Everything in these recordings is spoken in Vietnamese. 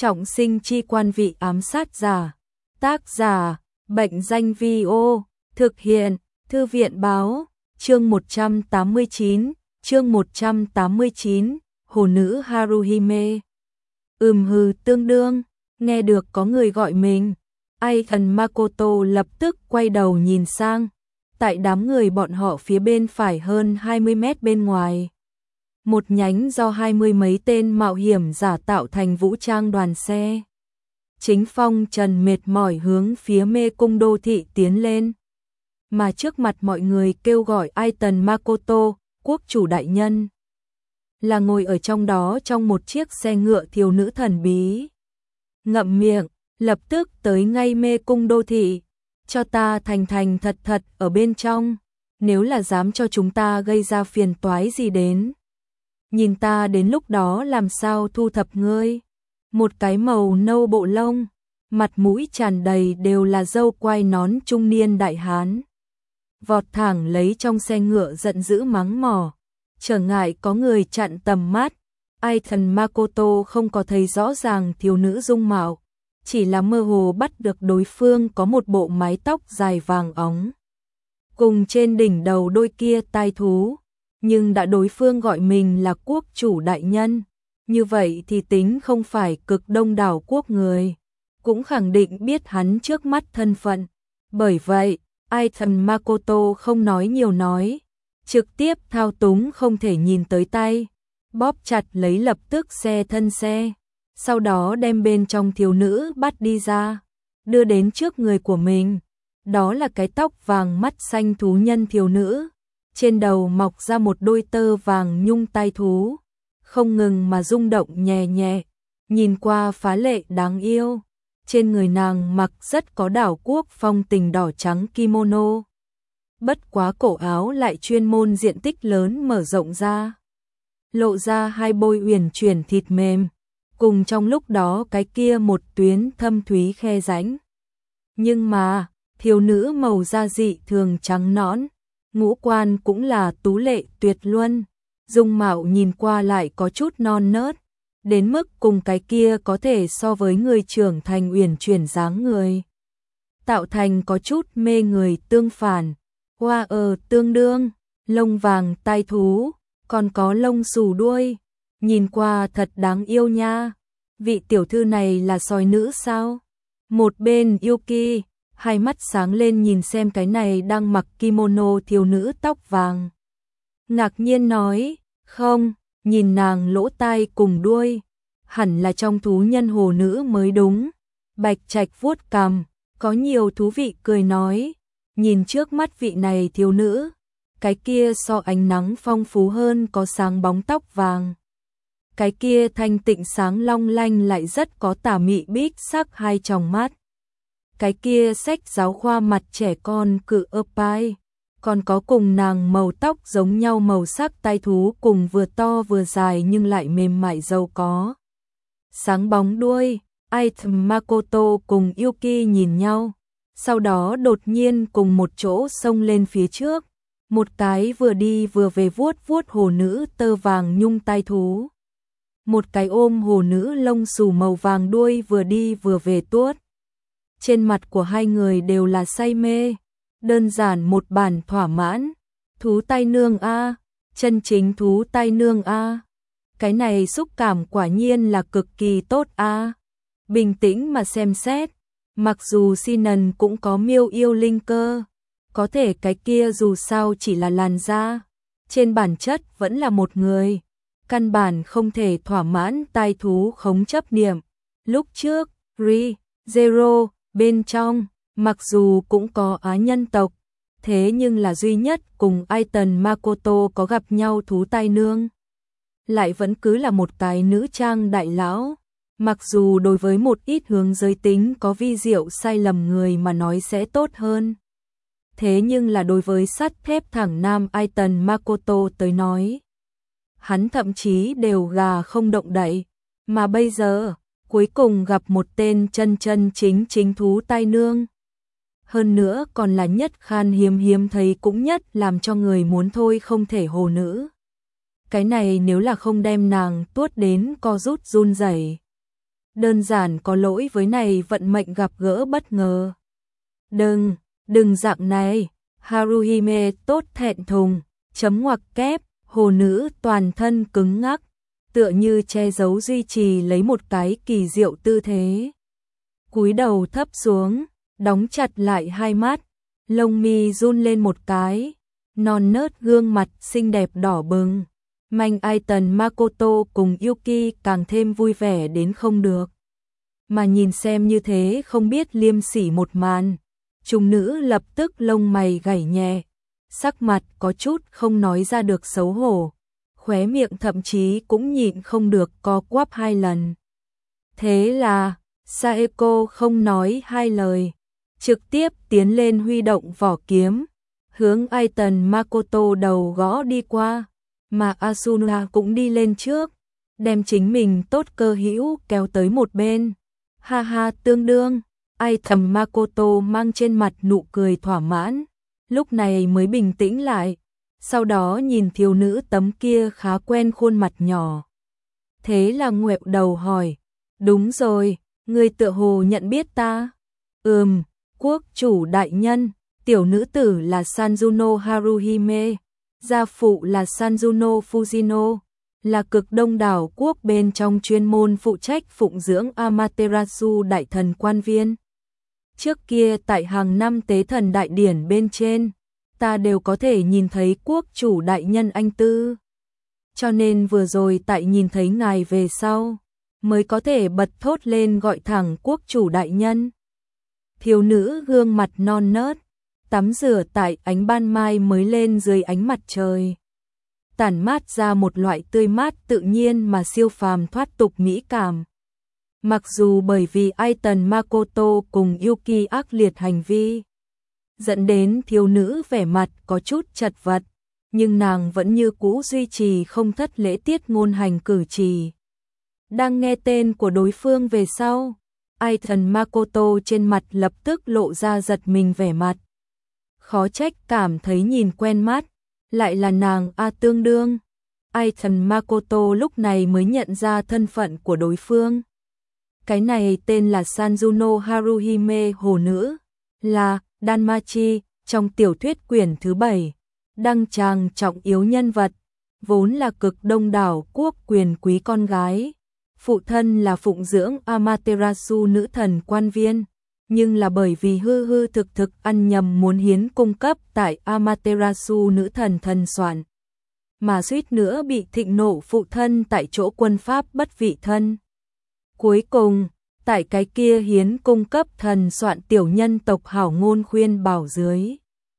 Trọng sinh chi quan vị ám sát giả. Tác giả, Bệnh danh Vi-ô, thực hiện, Thư viện báo, chương 189, Hồ nữ Haruhime. Tương đương, nghe được có người gọi mình. Aiken Makoto lập tức quay đầu nhìn sang. Tại đám người bọn họ phía bên phải hơn 20 mét bên ngoài. Một nhánh do 20 mấy tên mạo hiểm giả tạo thành vũ trang đoàn xe. Chính phong trần mệt mỏi hướng phía mê cung đô thị tiến lên. Mà trước mặt mọi người kêu gọi Aiken Makoto, quốc chủ đại nhân. Là ngồi ở trong đó trong một chiếc xe ngựa thiếu nữ thần bí. Ngậm miệng, lập tức tới ngay mê cung đô thị. Cho ta thành thành thật thật ở bên trong. Nếu là dám cho chúng ta gây ra phiền toái gì đến. Nhìn ta đến lúc đó làm sao thu thập ngươi. Một cái màu nâu bộ lông, mặt mũi tràn đầy đều là râu quai nón trung niên đại hán. Vọt thẳng lấy trong xe ngựa giận dữ mắng mỏ. Trở ngại có người chặn tầm mắt. Aiken Makoto không có thấy rõ ràng thiếu nữ dung mạo. Chỉ là mơ hồ bắt được đối phương có một bộ mái tóc dài vàng óng. Cùng trên đỉnh đầu đôi kia tai thú. Nhưng đã đối phương gọi mình là quốc chủ đại nhân. Như vậy thì tính không phải cực đông đảo quốc người. Cũng khẳng định biết hắn trước mắt thân phận. Bởi vậy, Aiken Makoto không nói nhiều nói. Trực tiếp thao túng không thể nhìn tới tay. Bóp chặt lấy lập tức xe thân xe. Sau đó đem bên trong thiếu nữ bắt đi ra. Đưa đến trước người của mình. Đó là cái tóc vàng mắt xanh thú nhân thiếu nữ. Trên đầu mọc ra một đôi tơ vàng nhung tai thú. Không ngừng mà rung động nhẹ nhẹ. Nhìn qua phá lệ đáng yêu. Trên người nàng mặc rất có đảo quốc phong tình đỏ trắng kimono. Bất quá cổ áo lại chuyên môn diện tích lớn mở rộng ra. Lộ ra hai bôi uyển chuyển thịt mềm. Cùng trong lúc đó cái kia một tuyến thâm thúy khe rãnh. Nhưng mà, thiếu nữ màu da dị thường trắng nõn. Ngũ quan cũng là tú lệ tuyệt luân. Dung mạo nhìn qua lại có chút non nớt. Đến mức cùng cái kia có thể so với người trưởng thành uyển chuyển dáng người. Tạo thành có chút mê người tương phản. Hoa tương đương, lông vàng tai thú, còn có lông xù đuôi. Nhìn qua thật đáng yêu nha. Vị tiểu thư này là sói nữ sao? Một bên Yuki, hai mắt sáng lên nhìn xem cái này đang mặc kimono thiếu nữ tóc vàng. Ngạc nhiên nói, không, nhìn nàng lỗ tai cùng đuôi. Hẳn là trong thú nhân hồ nữ mới đúng. Bạch Trạch vuốt cằm, có nhiều thú vị cười nói. Nhìn trước mắt vị này thiếu nữ. Cái kia so ánh nắng phong phú hơn có sáng bóng tóc vàng. Cái kia thanh tịnh sáng long lanh lại rất có tà mị bích sắc hai tròng mắt. Cái kia sách giáo khoa mặt trẻ con cự pai. Còn có cùng nàng màu tóc giống nhau màu sắc tai thú cùng vừa to vừa dài nhưng lại mềm mại giàu có. Sáng bóng đuôi, Aiken Makoto cùng Yuki nhìn nhau. Sau đó đột nhiên cùng một chỗ xông lên phía trước. Một cái vừa đi vừa về vuốt vuốt hồ nữ tơ vàng nhung tai thú. Một cái ôm hồ nữ lông xù màu vàng đuôi vừa đi vừa về tuốt. Trên mặt của hai người đều là say mê. Đơn giản một bản thỏa mãn. Thú tai nương a, chân chính thú tai nương a. Cái này xúc cảm quả nhiên là cực kỳ tốt a. Bình tĩnh mà xem xét. Mặc dù Sinan cũng có miêu yêu linh cơ. Có thể cái kia dù sao chỉ là làn da. Trên bản chất vẫn là một người. Căn bản không thể thỏa mãn tai thú khống chấp niệm. Lúc trước, Zero, bên trong, mặc dù cũng có á nhân tộc. Thế nhưng là duy nhất cùng Aiken Makoto có gặp nhau thú tai nương. Lại vẫn cứ là một cái nữ trang đại lão. Mặc dù đối với một ít hướng giới tính có vi diệu sai lầm người mà nói sẽ tốt hơn. Thế nhưng là đối với sắt thép thẳng nam Aiken Makoto tới nói. Hắn thậm chí đều gà không động đậy. Mà bây giờ, cuối cùng gặp một tên chân chính thú tai nương. Hơn nữa còn là nhất khan hiếm thấy cũng nhất làm cho người muốn thôi không thể hồ nữ. Cái này nếu là không đem nàng tuốt đến co rút run rẩy. đơn giản có lỗi với này vận mệnh gặp gỡ bất ngờ. Đừng dạng này, Haruhime tốt thẹn thùng, chấm ngoặc kép, hồ nữ toàn thân cứng ngắc, tựa như che giấu duy trì lấy một cái kỳ diệu tư thế. Cúi đầu thấp xuống, đóng chặt lại hai mắt, lông mi run lên một cái, non nớt gương mặt xinh đẹp đỏ bừng. Manh Aiton Makoto cùng Yuki càng thêm vui vẻ đến không được. Mà nhìn xem như thế không biết liêm sỉ một màn, trùng nữ lập tức lông mày gảy nhẹ, sắc mặt có chút không nói ra được xấu hổ, khóe miệng thậm chí cũng nhịn không được co quắp hai lần. Thế là, Saeko không nói hai lời, trực tiếp tiến lên huy động vỏ kiếm, hướng Aiton Makoto đầu gõ đi qua, mà Asuna cũng đi lên trước, đem chính mình tốt cơ hữu kéo tới một bên. Ha ha tương đương, Aiton Makoto mang trên mặt nụ cười thỏa mãn, lúc này mới bình tĩnh lại, sau đó nhìn thiếu nữ tấm kia khá quen khuôn mặt nhỏ. Thế là ngoẹo đầu hỏi, đúng rồi, người tựa hồ nhận biết ta. Quốc chủ đại nhân, tiểu nữ tử là Sanjuno Haruhime, gia phụ là Sanjuno Fujino, là cực đông đảo quốc bên trong chuyên môn phụ trách phụng dưỡng Amaterasu đại thần quan viên. Trước kia tại hàng năm tế thần đại điển bên trên, ta đều có thể nhìn thấy quốc chủ đại nhân anh tư. Cho nên vừa rồi tại nhìn thấy ngài về sau, mới có thể bật thốt lên gọi thẳng quốc chủ đại nhân. Thiếu nữ gương mặt non nớt, tắm rửa tại ánh ban mai mới lên dưới ánh mặt trời, tản mát ra một loại tươi mát tự nhiên mà siêu phàm thoát tục mỹ cảm. Mặc dù bởi vì Aiton Makoto cùng Yuki ác liệt hành vi, dẫn đến thiếu nữ vẻ mặt có chút chật vật, nhưng nàng vẫn như cũ duy trì không thất lễ tiết ngôn hành cử chỉ. Đang nghe tên của đối phương về sau, Aiton Makoto trên mặt lập tức lộ ra giật mình vẻ mặt. Khó trách cảm thấy nhìn quen mắt, lại là nàng tương đương. Aiton Makoto lúc này mới nhận ra thân phận của đối phương. Cái này tên là Sanjuno Haruhime hồ nữ, là Danmachi trong tiểu thuyết quyển thứ 7, đăng tràng trọng yếu nhân vật, vốn là cực đông đảo quốc quyền quý con gái. Phụ thân là phụng dưỡng Amaterasu nữ thần quan viên, nhưng là bởi vì hư thực ăn nhầm muốn hiến cung cấp tại Amaterasu nữ thần thần soạn, mà suýt nữa bị thịnh nộ phụ thân tại chỗ quân pháp bất vị thân. Cuối cùng, tại cái kia hiến cung cấp thần soạn tiểu nhân tộc hảo ngôn khuyên bảo dưới,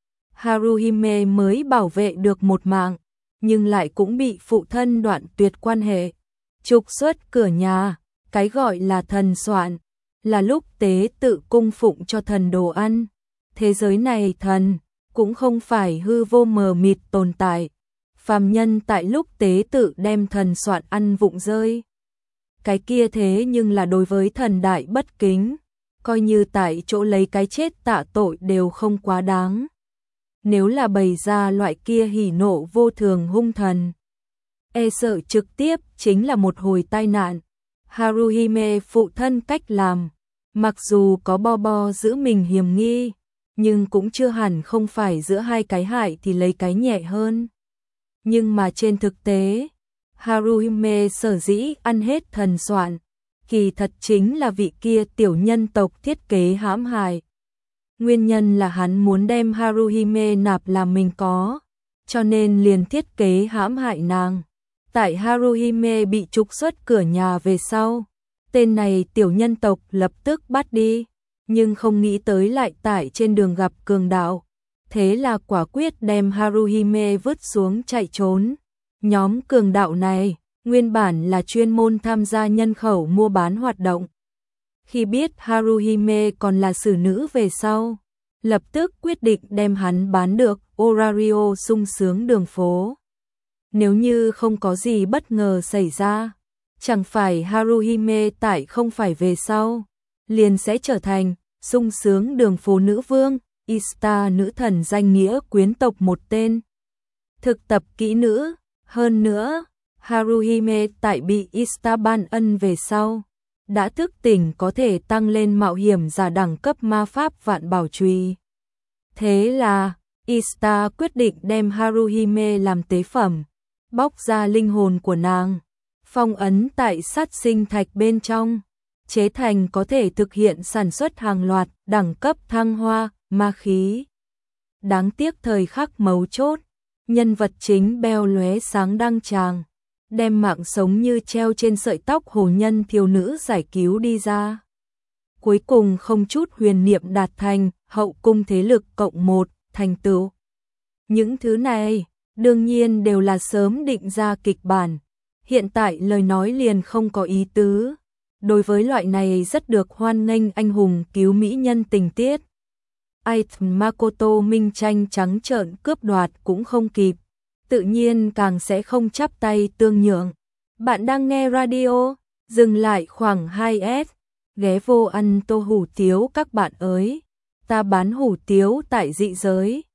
Haruhime mới bảo vệ được một mạng, nhưng lại cũng bị phụ thân đoạn tuyệt quan hệ, trục xuất cửa nhà. Cái gọi là thần soạn là lúc tế tự cung phụng cho thần đồ ăn. Thế giới này thần cũng không phải hư vô mờ mịt tồn tại. Phàm nhân tại lúc tế tự đem thần soạn ăn vụng rơi, cái kia thế nhưng là đối với thần đại bất kính, coi như tại chỗ lấy cái chết tạ tội đều không quá đáng. Nếu là bày ra loại kia hỉ nộ vô thường hung thần, e sợ trực tiếp chính là một hồi tai nạn. Haruhime phụ thân cách làm, mặc dù có bo giữ mình hiểm nghi, nhưng cũng chưa hẳn không phải giữa hai cái hại thì lấy cái nhẹ hơn. Nhưng mà trên thực tế, Haruhime sở dĩ ăn hết thần soạn, kỳ thật chính là vị kia tiểu nhân tộc thiết kế hãm hại. Nguyên nhân là hắn muốn đem Haruhime nạp làm mình có, cho nên liền thiết kế hãm hại nàng. Tại Haruhime bị trục xuất cửa nhà về sau, tên này tiểu nhân tộc lập tức bắt đi, nhưng không nghĩ tới lại tại trên đường gặp cường đạo. Thế là quả quyết đem Haruhime vứt xuống chạy trốn. Nhóm cường đạo này, nguyên bản là chuyên môn tham gia nhân khẩu mua bán hoạt động. Khi biết Haruhime còn là xử nữ về sau, lập tức quyết định đem hắn bán được Orario sung sướng đường phố. Nếu như không có gì bất ngờ xảy ra, chẳng phải Haruhime tại không phải về sau, liền sẽ trở thành sung sướng đường phố nữ vương, Ista nữ thần danh nghĩa quyến tộc một tên. Thực tập kỹ nữ, hơn nữa, Haruhime tại bị Ista ban ân về sau, đã thức tỉnh có thể tăng lên mạo hiểm giả đẳng cấp ma pháp vạn bảo chùy. Thế là, Ista quyết định đem Haruhime làm tế phẩm, bóc ra linh hồn của nàng, phong ấn tại sát sinh thạch bên trong, chế thành có thể thực hiện sản xuất hàng loạt đẳng cấp thăng hoa, ma khí. Đáng tiếc thời khắc mấu chốt, nhân vật chính beo lóe sáng đăng tràng, đem mạng sống như treo trên sợi tóc hồ nhân thiếu nữ giải cứu đi ra. Cuối cùng không chút huyền niệm đạt thành, hậu cung thế lực cộng 1, thành tựu. Những thứ này, đương nhiên đều là sớm định ra kịch bản. Hiện tại lời nói liền không có ý tứ. Đối với loại này rất được hoan nghênh anh hùng cứu mỹ nhân tình tiết. Makoto minh tranh trắng trợn cướp đoạt cũng không kịp. Tự nhiên càng sẽ không chắp tay tương nhượng. Bạn đang nghe radio, dừng lại khoảng 2S. Ghé vô ăn tô hủ tiếu các bạn ơi. Ta bán hủ tiếu tại dị giới.